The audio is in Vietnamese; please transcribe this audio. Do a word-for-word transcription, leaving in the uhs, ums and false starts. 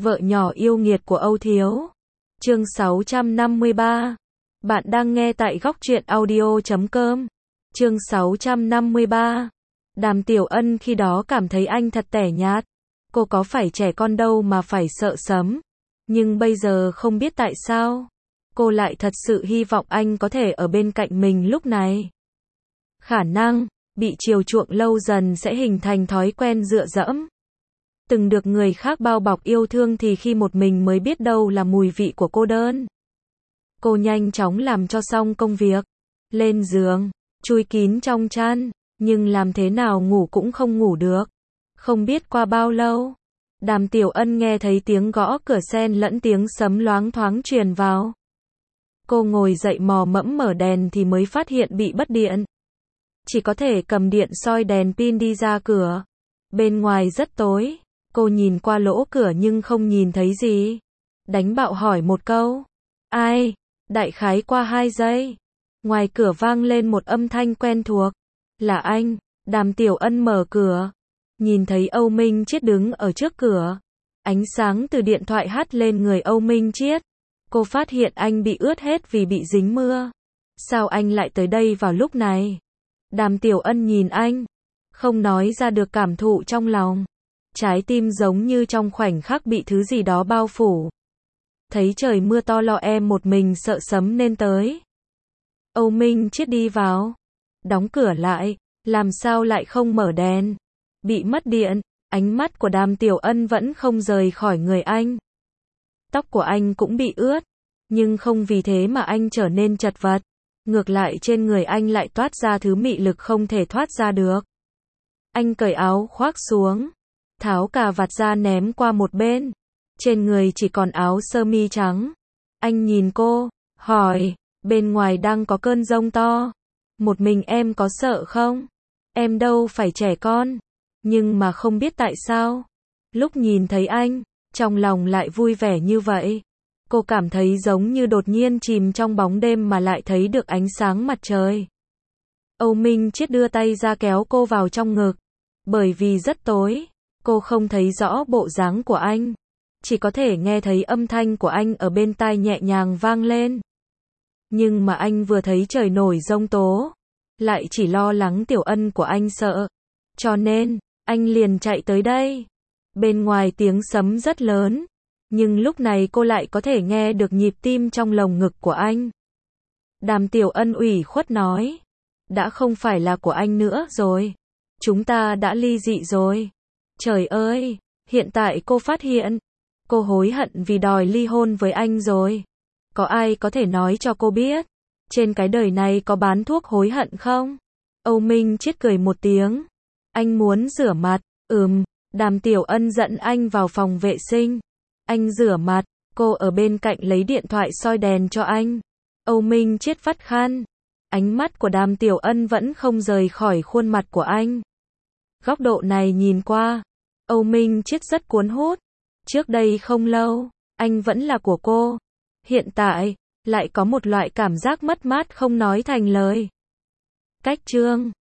Vợ nhỏ yêu nghiệt của Âu Thiếu. Chương sáu trăm năm mươi ba. Bạn đang nghe tại góc truyện audio chấm com. Chương sáu trăm năm mươi ba. Đàm Tiểu Ân khi đó cảm thấy anh thật tẻ nhạt. Cô có phải trẻ con đâu mà phải sợ sấm. Nhưng bây giờ không biết tại sao. Cô lại thật sự hy vọng anh có thể ở bên cạnh mình lúc này. Khả năng, bị chiều chuộng lâu dần sẽ hình thành thói quen dựa dẫm. Từng được người khác bao bọc yêu thương thì khi một mình mới biết đâu là mùi vị của cô đơn. Cô nhanh chóng làm cho xong công việc. Lên giường, chui kín trong chăn, nhưng làm thế nào ngủ cũng không ngủ được. Không biết qua bao lâu, Đàm Tiểu Ân nghe thấy tiếng gõ cửa xen lẫn tiếng sấm loáng thoáng truyền vào. Cô ngồi dậy mò mẫm mở đèn thì mới phát hiện bị mất điện. Chỉ có thể cầm điện soi đèn pin đi ra cửa. Bên ngoài rất tối, cô nhìn qua lỗ cửa nhưng không nhìn thấy gì. Đánh bạo hỏi một câu. Ai? Đại khái qua hai giây. Ngoài cửa vang lên một âm thanh quen thuộc. Là anh. Đàm Tiểu Ân mở cửa. Nhìn thấy Âu Minh Chiết đứng ở trước cửa. Ánh sáng từ điện thoại hắt lên người Âu Minh Chiết. Cô phát hiện anh bị ướt hết vì bị dính mưa. Sao anh lại tới đây vào lúc này? Đàm Tiểu Ân nhìn anh. Không nói ra được cảm thụ trong lòng. Trái tim giống như trong khoảnh khắc bị thứ gì đó bao phủ. Thấy trời mưa to lo em một mình sợ sấm nên tới. Âu Minh Chiết đi vào. Đóng cửa lại. Làm sao lại không mở đèn? Bị mất điện. Ánh mắt của Đàm Tiểu Ân vẫn không rời khỏi người anh. Tóc của anh cũng bị ướt. Nhưng không vì thế mà anh trở nên chật vật. Ngược lại trên người anh lại toát ra thứ mị lực không thể thoát ra được. Anh cởi áo khoác xuống. Tháo cà vạt ra ném qua một bên. Trên người chỉ còn áo sơ mi trắng. Anh nhìn cô, hỏi, bên ngoài đang có cơn giông to. Một mình em có sợ không? Em đâu phải trẻ con. Nhưng mà không biết tại sao. Lúc nhìn thấy anh, trong lòng lại vui vẻ như vậy. Cô cảm thấy giống như đột nhiên chìm trong bóng đêm mà lại thấy được ánh sáng mặt trời. Âu Minh Chiết đưa tay ra kéo cô vào trong ngực. Bởi vì rất tối, cô không thấy rõ bộ dáng của anh. Chỉ có thể nghe thấy âm thanh của anh ở bên tai nhẹ nhàng vang lên. Nhưng mà anh vừa thấy trời nổi giông tố, lại chỉ lo lắng Tiểu Ân của anh sợ. Cho nên, anh liền chạy tới đây. Bên ngoài tiếng sấm rất lớn. Nhưng lúc này cô lại có thể nghe được nhịp tim trong lồng ngực của anh. Đàm Tiểu Ân ủy khuất nói. Đã không phải là của anh nữa rồi. Chúng ta đã ly dị rồi. Trời ơi, hiện tại cô phát hiện. Cô hối hận vì đòi ly hôn với anh rồi. Có ai có thể nói cho cô biết. Trên cái đời này có bán thuốc hối hận không? Âu Minh Chiết cười một tiếng. Anh muốn rửa mặt. Ừm, Đàm Tiểu Ân dẫn anh vào phòng vệ sinh. Anh rửa mặt, cô ở bên cạnh lấy điện thoại soi đèn cho anh. Âu Minh Chiết vắt khăn. Ánh mắt của Đàm Tiểu Ân vẫn không rời khỏi khuôn mặt của anh. Góc độ này nhìn qua, Âu Minh Chiết rất cuốn hút. Trước đây không lâu, anh vẫn là của cô. Hiện tại, lại có một loại cảm giác mất mát không nói thành lời. Cách chương